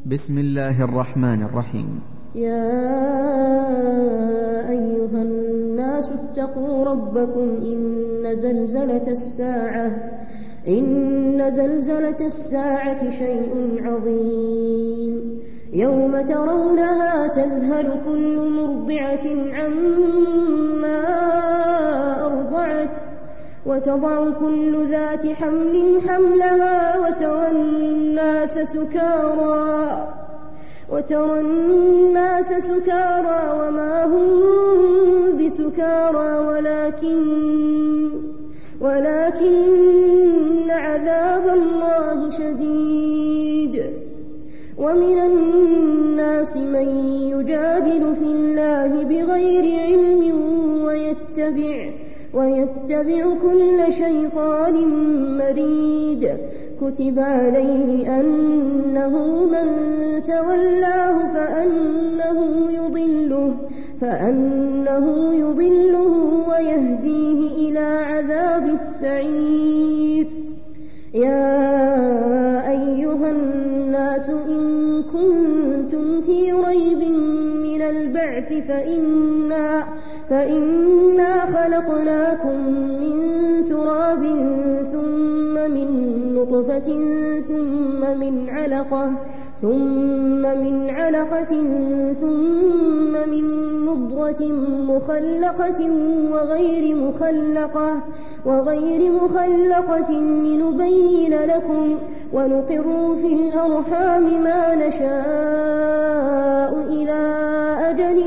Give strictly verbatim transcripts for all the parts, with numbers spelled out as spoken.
بسم الله الرحمن الرحيم. يا أيها الناس اتقوا ربكم إن زلزلة الساعة إن زلزلة الساعة شيء عظيم يوم ترونها تذهل كل مرضعة عما أرضعت وتضع كل ذات حمل حملها وترى الناس سكارى وترى الناس سكارى وما هم بسكارى ولكن ولكن عذاب الله شديد. ومن الناس من يجادل في الله بغير علم ويتبع ويتبع كل شيطان مريد. كتب عليه أنه من تولاه فأنه يضله فأنه يضله ويهديه إلى عذاب السعير. يا أيها الناس إن كنتم في ريب من البعث فإنا فإنا خلقناكم من تراب ثم من نطفة ثم من علقة ثم من علقة ثم من مضغة مخلقة وغير مخلقة وغير مخلقة لنبين لكم ونقر في الأرحام ما نشاء إلى أجل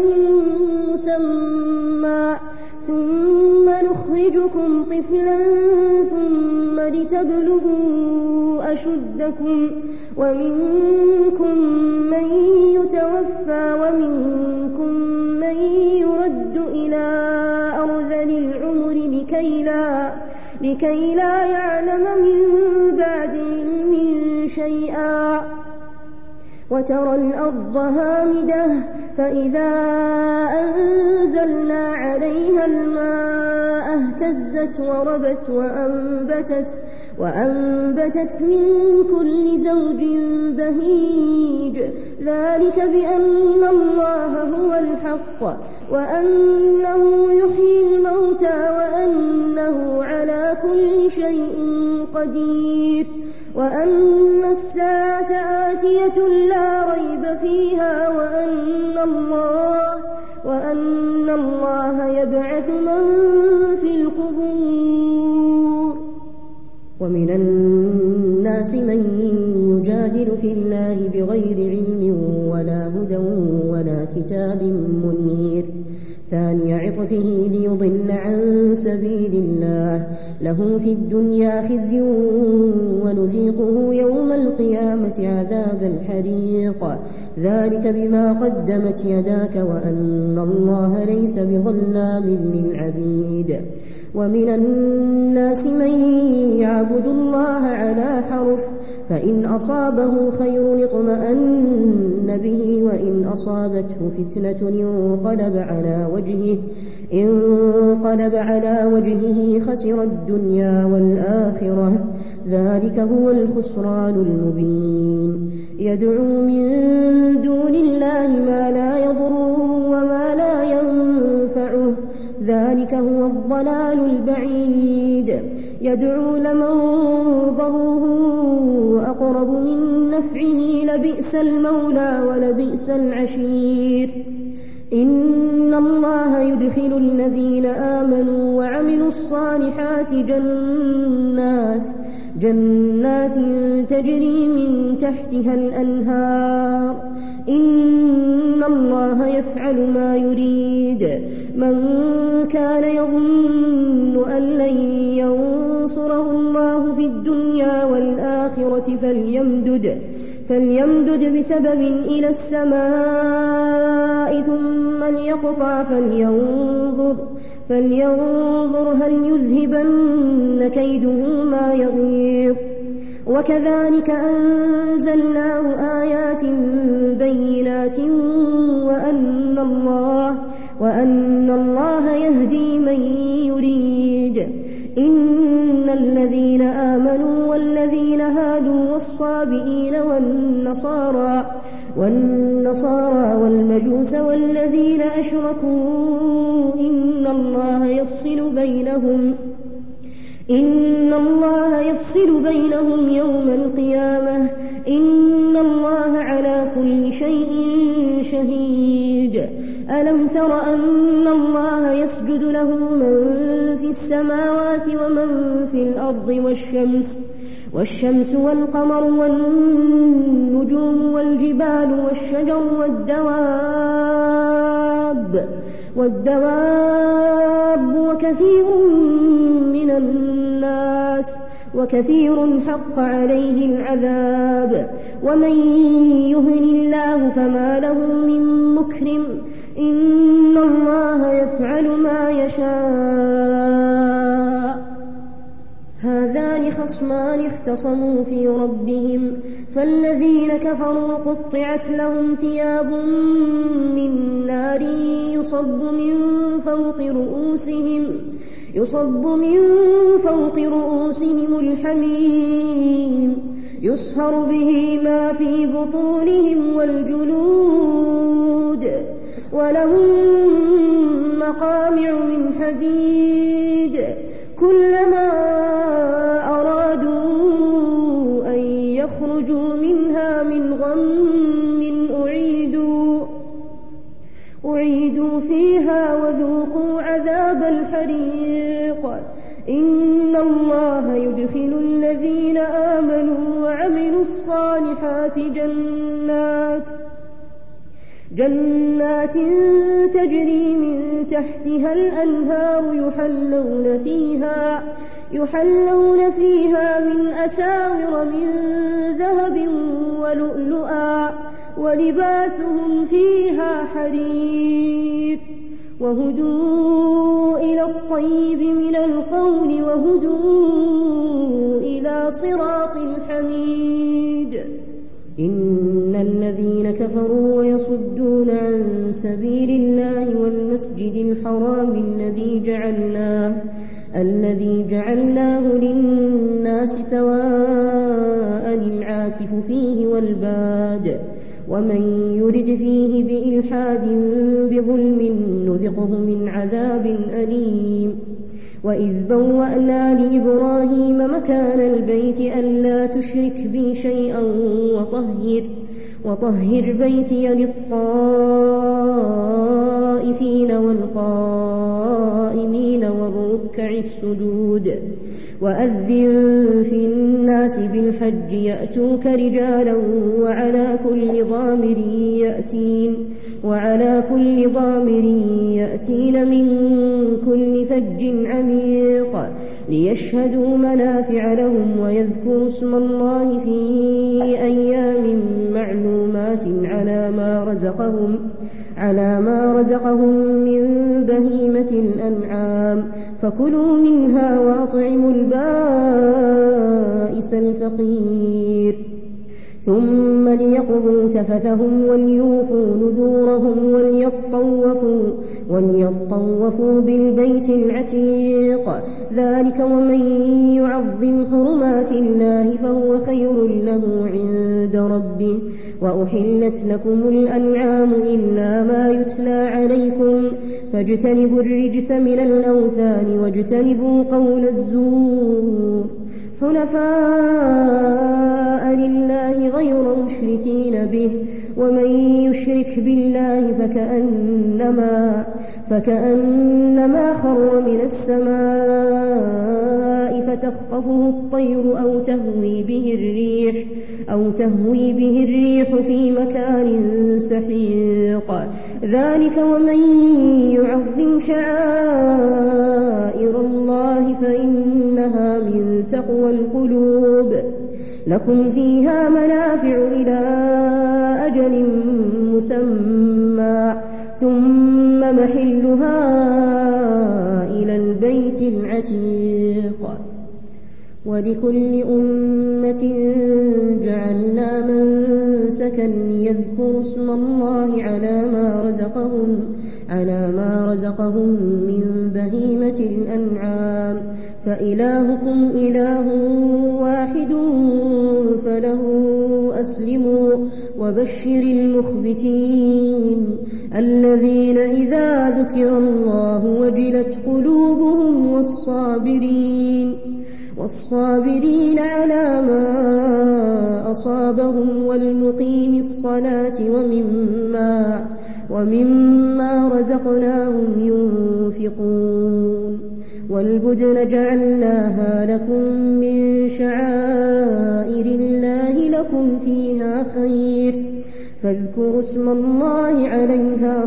مسمى ثم نخرجكم طفلا ثم لتبلغوا أشدكم ومنكم من يتوفى ومنكم من يرد إلى أرذل العمر لكي لا, لكي لا يعلم من بعد علم شيئا. وترى الأرض هامدة فإذا أنزلنا عليها الماء اهتزت وربت وأنبتت, وأنبتت من كل زوج بهيج. ذلك بأن الله هو الحق وأنه يحيي الموتى وأنه على كل شيء قدير وأن الساعة آتية لا ريب فيها وأن الله, وأن الله يبعث من في القبور. ومن الناس من يجادل في الله بغير علم ولا هدى ولا كتاب منير. ثاني عطفه ليضل عن سبيل الله له في الدنيا خزي ونذيقه يوم القيامة عذاب الحريق. ذلك بما قدمت يداك وأن الله ليس بظلام للعبيد. ومن الناس من يعبد الله على حرف فإن أصابه خير اطمأن به وإن أصابته فتنة انقلب على وجهه انقلب على وجهه خسر الدنيا والآخرة. ذلك هو الخسران المبين. يدعو من دون الله ما لا يضره وما لا ينفعه ذلك هو الضلال البعيد. يدعو لمن ضره أقرب من نفعه لبئس المولى ولبئس العشير. إن الله يدخل الذين آمنوا وعملوا الصالحات جنات جنات تجري من تحتها الأنهار. إن الله يفعل ما يريد. من كان يظن أن لن ينصره الله في الدنيا والآخرة فليمدد فليمدد بسبب إلى السماء ثم ليقطع فلينظر فلينظر هل يذهبن كيده ما يغيظ. وكذلك أنزلناه آيات بينات وأن الله وأن الله يهدي من يريد. إن الذين آمنوا والذين هادوا والصالحين الصابئين والنصارى والنصارى والمجوس والذين أشركوا إن الله يفصل بينهم إن الله يفصل بينهم يوم القيامة إن الله على كل شيء شهيد. ألم تر أن الله يسجد له من في السماوات ومن في الأرض والشمس والشمس والقمر والنجوم والجبال والشجر والدواب والدواب وكثير من الناس وكثير حق عليه العذاب ومن يهن الله فما له من مكرم إن الله يفعل ما يشاء. هذان خصمان اختصموا في ربهم فالذين كفروا قطعت لهم ثياب من نار يصب من فوق رؤوسهم يصب من فوق رؤوسهم الحميم يصهر به ما في بطونهم والجلود ولهم مقامع من حديد كلما أرادوا أن يخرجوا منها من غم أعيدوا أعيدوا فيها وذوقوا عذاب الحريق. إن الله يدخل الذين آمنوا وعملوا الصالحات جنات جنات تجري من تحتها الأنهار يحلون فيها يحلون فيها من أساور من ذهب ولؤلؤا ولباسهم فيها حرير وهدوا إلى الطيب من القول وهدوا إلى صراط الحميد. إن الذين كفروا ويصدون عن سبيل الله والمسجد الحرام الذي جعلناه الذي جعلناه للناس سواء العاكف فيه والباد ومن يرد فيه بإلحاد بظلم نذقه من عذاب أليم. وإذ بوأنا لإبراهيم مكان البيت ألا تشرك بي شيئا وطهر, وطهر بيتي للطائفين والقائمين والركع السجود. وأذن في الناس بالحج يأتوك رجالا وعلى كل ضامر يأتين وعلى كل ضامر يأتين من كل فج عميق ليشهدوا منافع لهم ويذكروا اسم الله في أيام معلومات على ما رزقهم على ما رزقهم من بهيمة الأنعام فكلوا منها وأطعموا البائس الفقير ثم ليقضوا تفثهم وليوفوا نذورهم وليطوفوا, وليطوفوا بالبيت العتيق ذلك ومن يعظم حرمات الله فهو خير له عند ربه. وأحلت لكم الأنعام إلا ما يتلى عليكم فاجتنبوا الرجس من الأوثان واجتنبوا قول الزور حنفاء لله غير مشركين به ومن يشرك بالله فكأنما, فكأنما خر من السماء فتخطفه الطير أو تهوي به الريح أو تهوي به الريح في مكان سحيق ذلك ومن يعظم شعائر الله فإنها من تقوى القلوب. لكم فيها منافع إلى أجل مسمى ثم محلها إلى البيت العتيق. ولكل أمة جعلنا منسكا ليذكروا اسم الله على ما رزقهم على ما رزقهم من بهيمة الأنعام فإلهكم إله واحد فله أسلموا وبشر المخبتين الذين إذا ذكر الله وجلت قلوبهم والصابرين والصابرين على ما أصابهم والمقيم الصلاة ومما ومما رزقناهم ينفقون والبدن جعلناها لكم من شعائر الله لكم فيها خير فاذكروا اسم الله عليها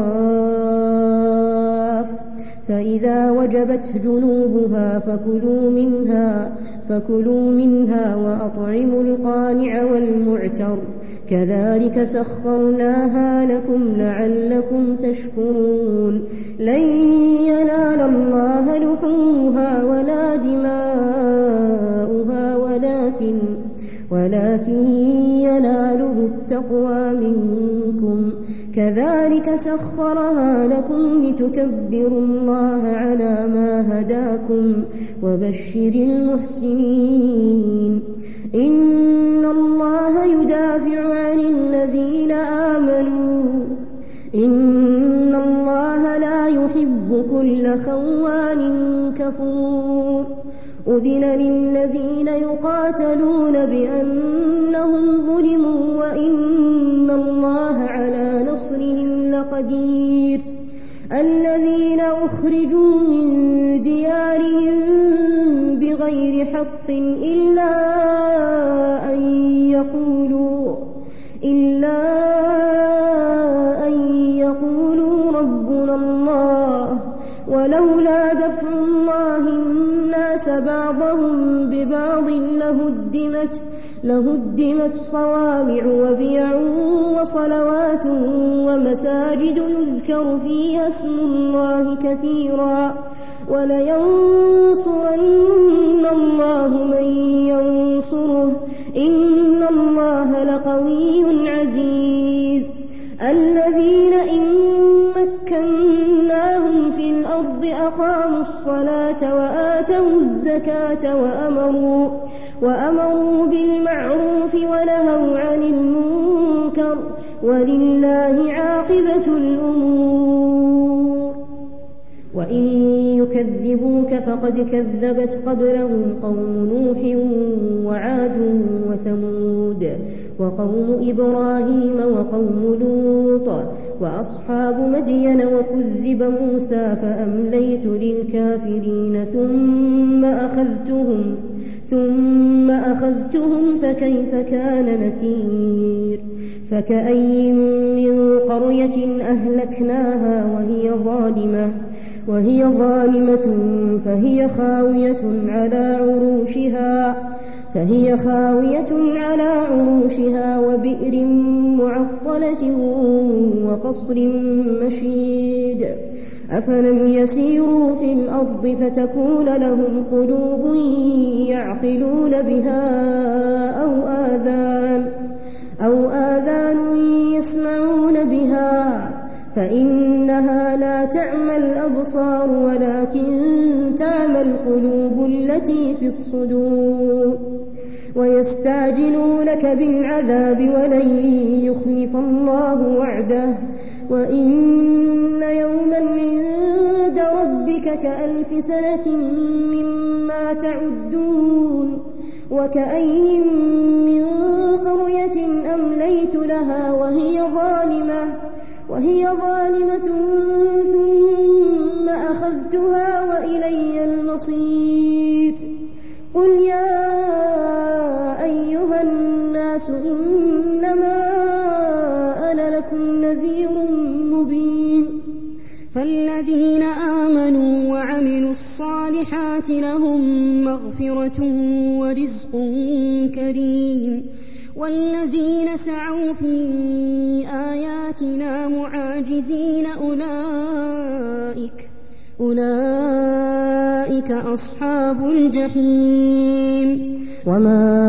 صواف فإذا وجبت جنوبها فكلوا منها فكلوا منها وأطعموا القانع والمعتر كذلك سخرناها لكم لعلكم تشكرون لن ينال الله لحومها ولا دماؤها ولكن ولكن يناله التقوى منكم كذلك سخرها لكم لتكبروا الله على ما هداكم وبشر المحسنين إن الله يدافع عن الذين آمنوا إن الله لا يحب كل خوان كفور أذن للذين يقاتلون بأنهم ظلموا وإن الله على نصرهم لقدير الذين أخرجوا من ديارهم بغير حق إلا أن يقولوا إلا أن يقولوا ربنا الله ولولا دفع الله الناس بعضهم ببعض لهدمت لهدمت صوامع وبيع وصلوات ومساجد يذكر فيها اسم الله كثيرا ولينصرن الله من ينصره إن الله لقوي عزيز الذين إن مكناهم في الأرض أقاموا الصلاة وآتوا الزكاة وأمروا وأمروا بالمعروف ونهوا عن المنكر ولله عاقبة الأمور وإن يكذبوك فقد كذبت قبلهم قوم نوح وعاد وثمود وقوم إبراهيم وقوم لوط وأصحاب مدين وكذب موسى فأمليت للكافرين ثم أخذتهم ثم أخذتهم فكيف كان نكير فكأي من قرية أهلكناها وهي ظالمة وهي ظالمة فهي خاوية على عروشها فهي خاوية على عروشها وبئر معطلة وقصر مشيد أفلم يسيروا في الأرض فتكون لهم قلوب يعقلون بها أو آذان أو آذان يسمعون بها فإنها لا تعمى الأبصار ولكن تعمى القلوب التي في الصدور ويستعجلونك بالعذاب ولن يخلف الله وعده وإن يوما عند ربك كألف سنة مما تعدون وكأي من قرية أمليت لها وهي ظالمة وهي ظالمة ثم أخذتها وإلي المصير قل يا أيها الناس إنما أنا لكم نذير مبين فالذين آمنوا وعملوا الصالحات لهم مغفرة ورزق كريم والذين سعوا في آياتنا معاجزين أولئك أولئك أصحاب الجحيم وما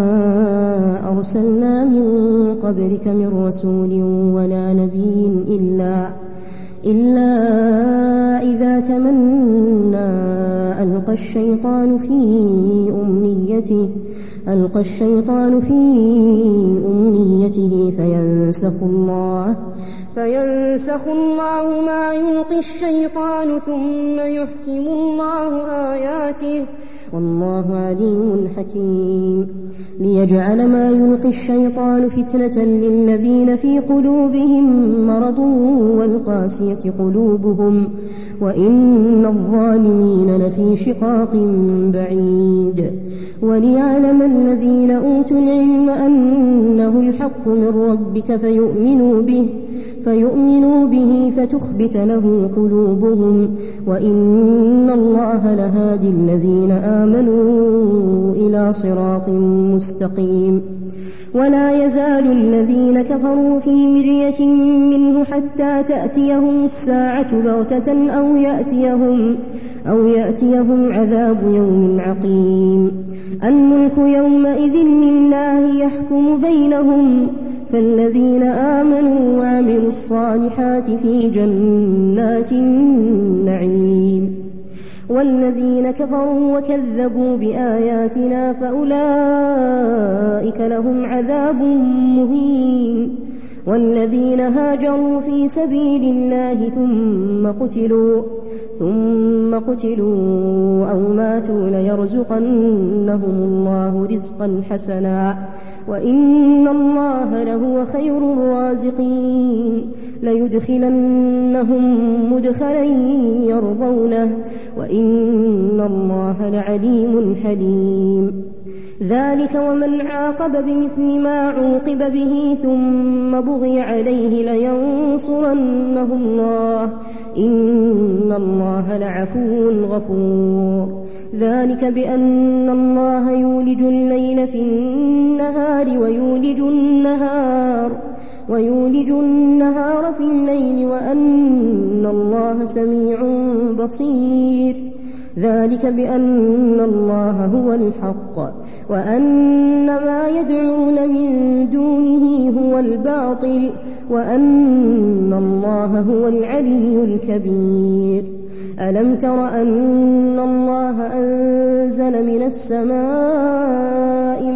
أرسلنا من قبلك من رسول ولا نبي إلا إلا إذا تمنى ألقى الشيطان في أمنيته ألقى الشيطان في أمنيته فينسخ الله فينسخ الله ما يلقي الشيطان ثم يحكم الله آياته والله عليم حكيم ليجعل ما يلقي الشيطان فتنة للذين في قلوبهم مرض والقاسية قلوبهم وإن الظالمين لفي شقاق بعيد وليعلم الذين أوتوا العلم أنه الحق من ربك فيؤمنوا به فيؤمنوا به فتخبت له قلوبهم وإن الله لهادي الذين آمنوا إلى صراط مستقيم ولا يزال الذين كفروا في مرية منه حتى تأتيهم الساعة بغتة أو يأتيهم, أو يأتيهم عذاب يوم عقيم الملك يومئذ لله يحكم بينهم فالذين آمنوا وعملوا الصالحات في جنات النعيم والذين كفروا وكذبوا بآياتنا فأولئك لهم عذاب مهين والذين هاجروا في سبيل الله ثم قتلوا ثم قتلوا أو ماتوا ليرزقنهم الله رزقا حسنا وإن الله لهو خير الرازقين ليدخلنهم مدخلا يرضونه وإن الله لعليم حليم ذلك ومن عاقب بمثل ما عوقب به ثم بغي عليه لينصرنه الله إن الله لعفو غفور ذلك بأن الله يولج الليل في النهار ويولج النهار ويولج النهار في الليل وأن الله سميع بصير ذلك بأن الله هو الحق وأن ما يدعون من دونه هو الباطل وأن الله هو العلي الكبير ألم تر أن الله أنزل من السماء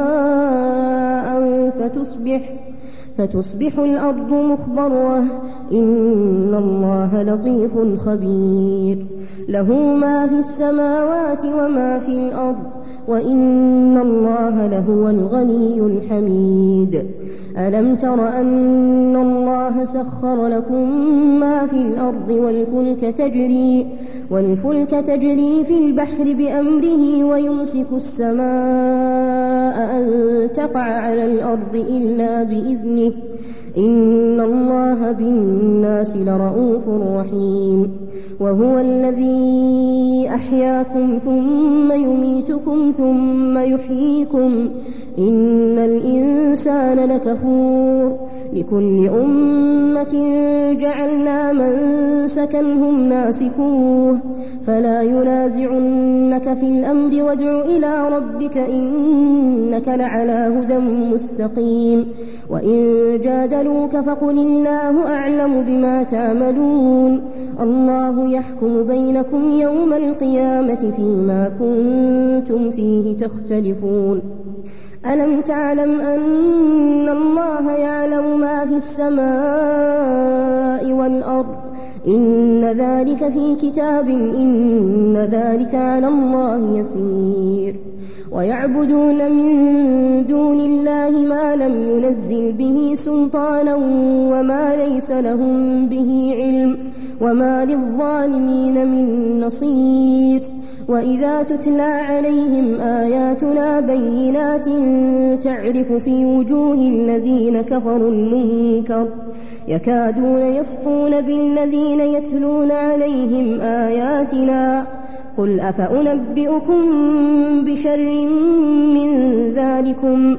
ماء فتصبح فتصبح الأرض مخضرة إن الله لطيف خبير له ما في السماوات وما في الأرض وإن الله لهو الغني الحميد ألم تر أن الله سخر لكم ما في الأرض والفلك تجري والفلك تجري في البحر بأمره ويمسك السماء أن تقع على الأرض إلا بإذنه إن الله بالناس لرؤوف رحيم وهو الذي أحياكم ثم يميتكم ثم يحييكم إن الإنسان لكفور لكل أمة جعلنا منسكا هم ناسكوه فلا ينازعنك في الأمر وادع إلى ربك إنك لعلى هدى مستقيم وإن جادلوك فقل الله أعلم بما تعملون الله يحكم بينكم يوم القيامة فيما كنتم فيه تختلفون ألم تعلم أن الله يعلم ما في السماء والأرض إن ذلك في كتاب إن ذلك على الله يسير ويعبدون من دون الله ما لم ينزل به سلطانا وما ليس لهم به علم وما للظالمين من نصير وإذا تتلى عليهم آياتنا بينات تعرف في وجوه الذين كفروا المنكر يكادون يسطون بالذين يتلون عليهم آياتنا قل أفأنبئكم بشر من ذلكم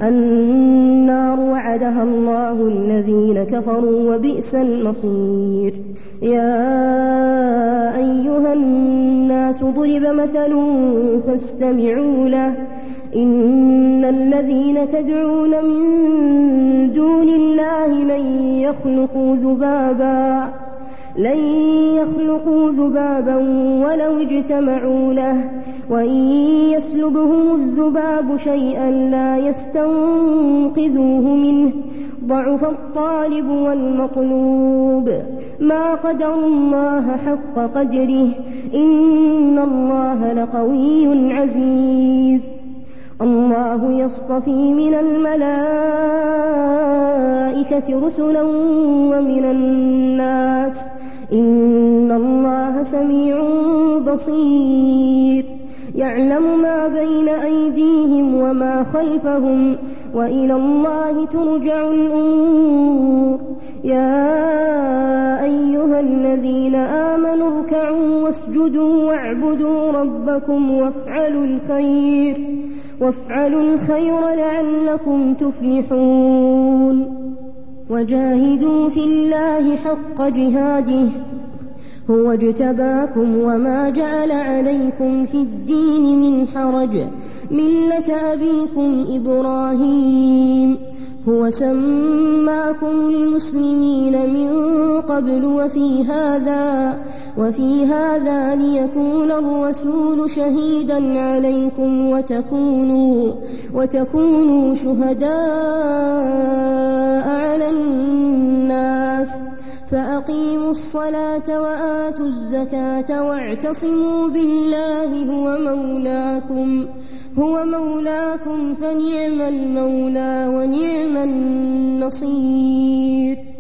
النار وعدها الله الذين كفروا وبئس المصير يا أيها الناس ضرب مثل فاستمعوا له إن الذين تدعون من دون الله لن يخلقوا ذبابا لن يخلقوا ذبابا ولو اجتمعوا له وإن يسلبهم الذباب شيئا لا يستنقذوه منه ضعف الطالب والمطلوب ما قدروا الله حق قدره إن الله لقوي عزيز الله يصطفي من الملائكة رسلا ومن الناس إن الله سميع بصير يعلم ما بين أيديهم وما خلفهم وإلى الله ترجع الأمور يا أيها الذين آمنوا اركعوا واسجدوا واعبدوا ربكم وافعلوا الخير وافعلوا الخير لعلكم تفلحون وجاهدوا في الله حق جهاده هو اجتباكم وما جعل عليكم في الدين من حرج ملة أبيكم إبراهيم هو سماكم المسلمين من قبل وفي هذا وفي هذا ليكون الرسول شهيدا عليكم وتكونوا وتكونوا شهداء على الناس فأقيموا الصلاة وآتوا الزكاة واعتصموا بالله هو مولاكم هو مولاكم فنعم المولى ونعم النصير.